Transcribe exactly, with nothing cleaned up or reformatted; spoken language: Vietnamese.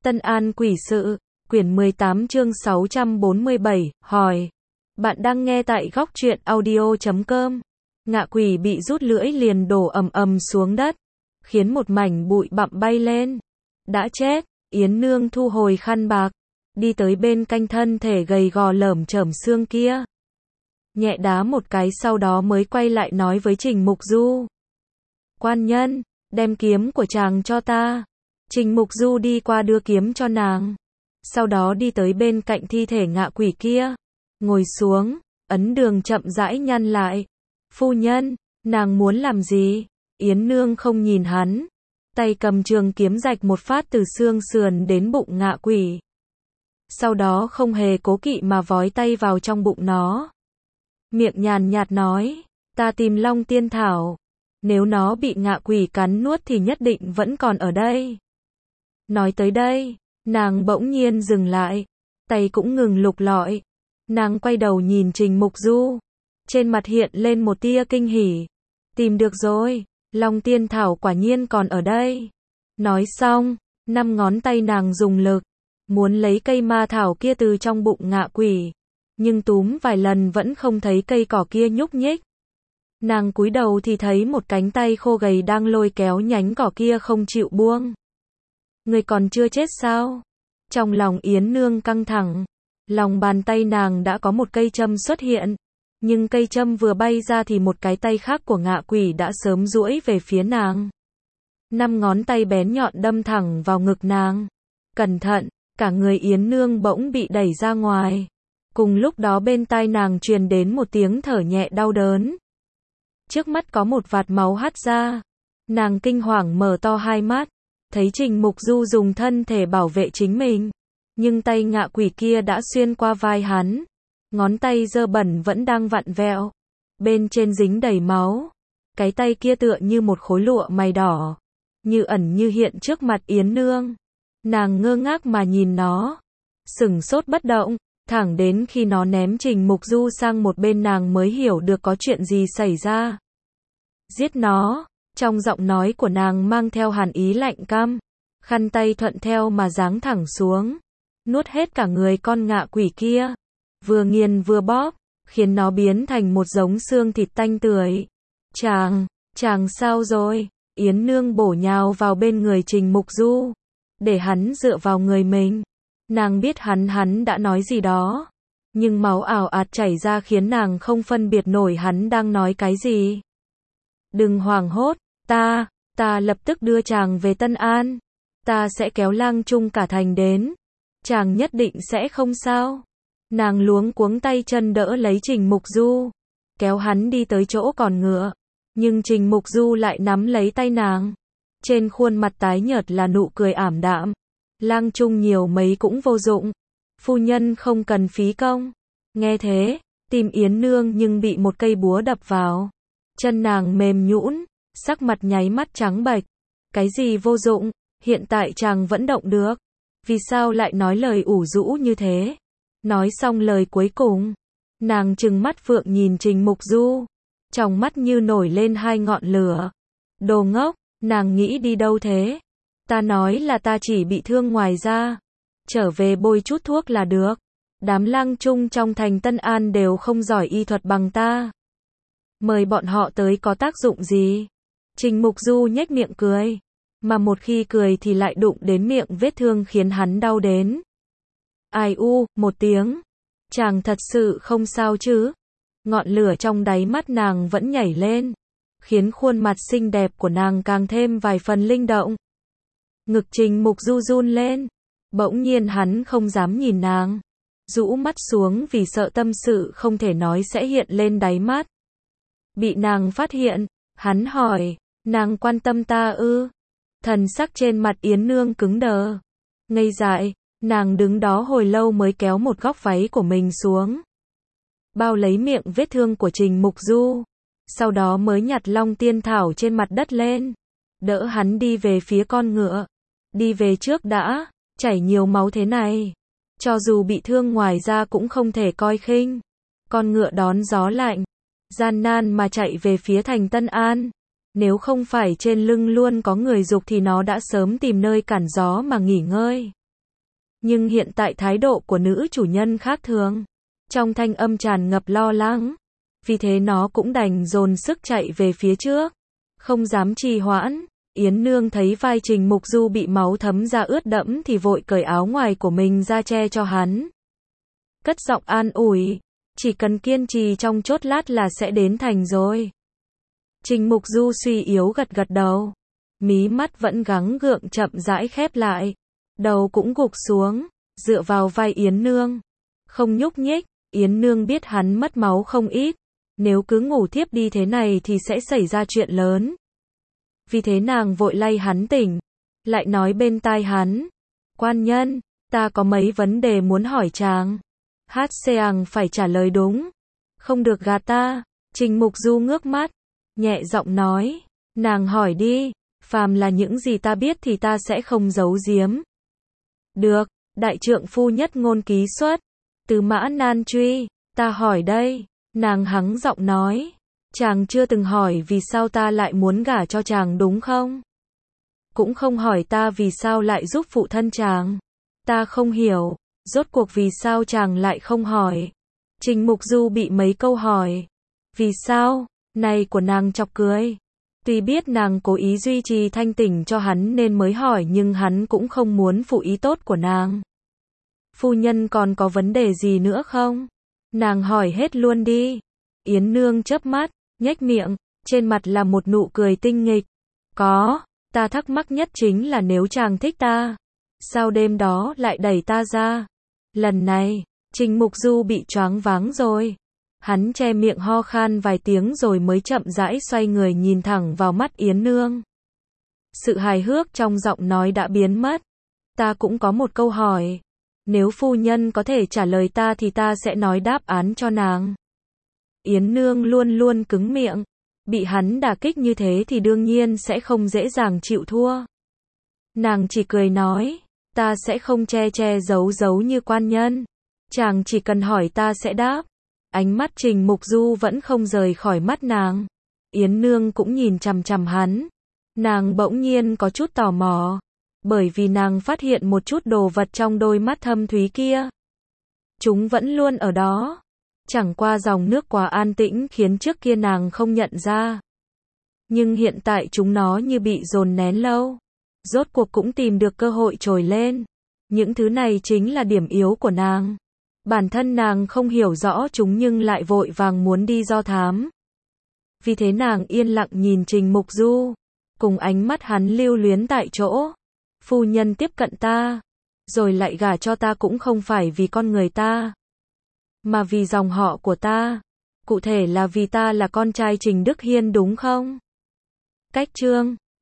Tân An quỷ sự, quyển mười tám chương sáu trăm bốn mươi bảy, hỏi. Bạn đang nghe tại góc truyện audio chấm com. Ngạ quỷ bị rút lưỡi liền đổ ầm ầm xuống đất, khiến một mảnh bụi bặm bay lên. Đã chết, Yến Nương thu hồi khăn bạc, đi tới bên canh thân thể gầy gò lởm chởm xương kia. Nhẹ đá một cái sau đó mới quay lại nói với Trình Mục Du. Quan nhân, đem kiếm của chàng cho ta. Trình Mục Du đi qua đưa kiếm cho nàng. Sau đó đi tới bên cạnh thi thể ngạ quỷ kia. Ngồi xuống, ấn đường chậm rãi nhăn lại. Phu nhân, nàng muốn làm gì? Yến Nương không nhìn hắn. Tay cầm trường kiếm rạch một phát từ xương sườn đến bụng ngạ quỷ. Sau đó không hề cố kỵ mà vói tay vào trong bụng nó. Miệng nhàn nhạt nói, ta tìm Long Tiên Thảo. Nếu nó bị ngạ quỷ cắn nuốt thì nhất định vẫn còn ở đây. Nói tới đây, nàng bỗng nhiên dừng lại, tay cũng ngừng lục lọi. Nàng quay đầu nhìn Trình Mục Du, trên mặt hiện lên một tia kinh hỉ. Tìm được rồi, Long Tiên Thảo quả nhiên còn ở đây. Nói xong, năm ngón tay nàng dùng lực, muốn lấy cây ma thảo kia từ trong bụng ngạ quỷ. Nhưng túm vài lần vẫn không thấy cây cỏ kia nhúc nhích. Nàng cúi đầu thì thấy một cánh tay khô gầy đang lôi kéo nhánh cỏ kia không chịu buông. Người còn chưa chết sao? Trong lòng Yến Nương căng thẳng. Lòng bàn tay nàng đã có một cây châm xuất hiện. Nhưng cây châm vừa bay ra thì một cái tay khác của ngạ quỷ đã sớm duỗi về phía nàng. Năm ngón tay bén nhọn đâm thẳng vào ngực nàng. Cẩn thận, cả người Yến Nương bỗng bị đẩy ra ngoài. Cùng lúc đó bên tai nàng truyền đến một tiếng thở nhẹ đau đớn. Trước mắt có một vạt máu hắt ra. Nàng kinh hoàng mở to hai mắt. Thấy Trình Mục Du dùng thân thể bảo vệ chính mình. Nhưng tay ngạ quỷ kia đã xuyên qua vai hắn. Ngón tay dơ bẩn vẫn đang vặn vẹo. Bên trên dính đầy máu. Cái tay kia tựa như một khối lụa mày đỏ. Như ẩn như hiện trước mặt Yến Nương. Nàng ngơ ngác mà nhìn nó. Sửng sốt bất động. Thẳng đến khi nó ném Trình Mục Du sang một bên nàng mới hiểu được có chuyện gì xảy ra. Giết nó. Trong giọng nói của nàng mang theo hàn ý lạnh căm. Khăn tay thuận theo mà giáng thẳng xuống. Nuốt hết cả người con ngạ quỷ kia. Vừa nghiền vừa bóp. Khiến nó biến thành một giống xương thịt tanh tưởi. Chàng, chàng sao rồi? Yến Nương bổ nhào vào bên người Trình Mục Du. Để hắn dựa vào người mình. Nàng biết hắn hắn đã nói gì đó. Nhưng máu ảo ạt chảy ra khiến nàng không phân biệt nổi hắn đang nói cái gì. Đừng hoảng hốt, ta, ta lập tức đưa chàng về Tân An. Ta sẽ kéo Lang Trung cả thành đến. Chàng nhất định sẽ không sao. Nàng luống cuống tay chân đỡ lấy Trình Mục Du. Kéo hắn đi tới chỗ còn ngựa. Nhưng Trình Mục Du lại nắm lấy tay nàng. Trên khuôn mặt tái nhợt là nụ cười ảm đạm. Lang Trung nhiều mấy cũng vô dụng. Phu nhân không cần phí công. Nghe thế, tim Yến Nương nhưng bị một cây búa đập vào. Chân nàng mềm nhũn, sắc mặt nháy mắt trắng bệch. Cái gì vô dụng, hiện tại chàng vẫn động được. Vì sao lại nói lời ủ rũ như thế? Nói xong lời cuối cùng, nàng trừng mắt phượng nhìn Trình Mục Du. Trong mắt như nổi lên hai ngọn lửa. Đồ ngốc, nàng nghĩ đi đâu thế? Ta nói là ta chỉ bị thương ngoài da. Trở về bôi chút thuốc là được. Đám lang trung trong thành Tân An đều không giỏi y thuật bằng ta. Mời bọn họ tới có tác dụng gì? Trình Mục Du nhếch miệng cười. Mà một khi cười thì lại đụng đến miệng vết thương khiến hắn đau đến. Ai u, một tiếng. Chàng thật sự không sao chứ? Ngọn lửa trong đáy mắt nàng vẫn nhảy lên. Khiến khuôn mặt xinh đẹp của nàng càng thêm vài phần linh động. Ngực Trình Mục Du run lên. Bỗng nhiên hắn không dám nhìn nàng. Rũ mắt xuống vì sợ tâm sự không thể nói sẽ hiện lên đáy mắt. Bị nàng phát hiện, hắn hỏi, nàng quan tâm ta ư? Thần sắc trên mặt Yến Nương cứng đờ. Ngây dại, nàng đứng đó hồi lâu mới kéo một góc váy của mình xuống. Bao lấy miệng vết thương của Trình Mục Du. Sau đó mới nhặt Long Tiên Thảo trên mặt đất lên. Đỡ hắn đi về phía con ngựa. Đi về trước đã, chảy nhiều máu thế này. Cho dù bị thương ngoài ra cũng không thể coi khinh. Con ngựa đón gió lạnh. Gian nan mà chạy về phía thành Tân An. Nếu không phải trên lưng luôn có người giục thì nó đã sớm tìm nơi cản gió mà nghỉ ngơi. Nhưng hiện tại thái độ của nữ chủ nhân khác thường. Trong thanh âm tràn ngập lo lắng. Vì thế nó cũng đành dồn sức chạy về phía trước. Không dám trì hoãn. Yến Nương thấy vai Trình Mục Du bị máu thấm ra ướt đẫm thì vội cởi áo ngoài của mình ra che cho hắn. Cất giọng an ủi. Chỉ cần kiên trì trong chốc lát là sẽ đến thành rồi. Trình Mục Du suy yếu gật gật đầu. Mí mắt vẫn gắng gượng chậm rãi khép lại. Đầu cũng gục xuống, dựa vào vai Yến Nương. Không nhúc nhích. Yến Nương biết hắn mất máu không ít. Nếu cứ ngủ thiếp đi thế này thì sẽ xảy ra chuyện lớn. Vì thế nàng vội lay hắn tỉnh. Lại nói bên tai hắn. Quan nhân, ta có mấy vấn đề muốn hỏi chàng. Hát Seang phải trả lời đúng. Không được gạt ta. Trình Mục Du ngước mắt. Nhẹ giọng nói. Nàng hỏi đi. Phàm là những gì ta biết thì ta sẽ không giấu giếm. Được, đại trượng phu nhất ngôn ký xuất. Từ Mã Nan truy. Ta hỏi đây. Nàng hắng giọng nói. Chàng chưa từng hỏi vì sao ta lại muốn gả cho chàng đúng không? Cũng không hỏi ta vì sao lại giúp phụ thân chàng. Ta không hiểu. Rốt cuộc vì sao chàng lại không hỏi? Trình Mục Du bị mấy câu hỏi. Vì sao? Này của nàng chọc cười. Tuy biết nàng cố ý duy trì thanh tỉnh cho hắn nên mới hỏi nhưng hắn cũng không muốn phụ ý tốt của nàng. Phu nhân còn có vấn đề gì nữa không? Nàng hỏi hết luôn đi. Yến Nương chớp mắt, nhếch miệng, trên mặt là một nụ cười tinh nghịch. Có, ta thắc mắc nhất chính là nếu chàng thích ta, sao đêm đó lại đẩy ta ra? Lần này, Trình Mục Du bị choáng váng rồi. Hắn che miệng ho khan vài tiếng rồi mới chậm rãi xoay người nhìn thẳng vào mắt Yến Nương. Sự hài hước trong giọng nói đã biến mất. Ta cũng có một câu hỏi. Nếu phu nhân có thể trả lời ta thì ta sẽ nói đáp án cho nàng. Yến Nương luôn luôn cứng miệng. Bị hắn đả kích như thế thì đương nhiên sẽ không dễ dàng chịu thua. Nàng chỉ cười nói. Ta sẽ không che che giấu giấu như quan nhân. Chàng chỉ cần hỏi ta sẽ đáp. Ánh mắt Trình Mục Du vẫn không rời khỏi mắt nàng. Yến Nương cũng nhìn chằm chằm hắn. Nàng bỗng nhiên có chút tò mò. Bởi vì nàng phát hiện một chút đồ vật trong đôi mắt thâm thúy kia. Chúng vẫn luôn ở đó. Chẳng qua dòng nước quá an tĩnh khiến trước kia nàng không nhận ra. Nhưng hiện tại chúng nó như bị dồn nén lâu. Rốt cuộc cũng tìm được cơ hội trồi lên. Những thứ này chính là điểm yếu của nàng. Bản thân nàng không hiểu rõ chúng nhưng lại vội vàng muốn đi do thám. Vì thế nàng yên lặng nhìn Trình Mục Du. Cùng ánh mắt hắn lưu luyến tại chỗ. Phu nhân tiếp cận ta. Rồi lại gả cho ta cũng không phải vì con người ta. Mà vì dòng họ của ta. Cụ thể là vì ta là con trai Trình Đức Hiên đúng không? Cách chương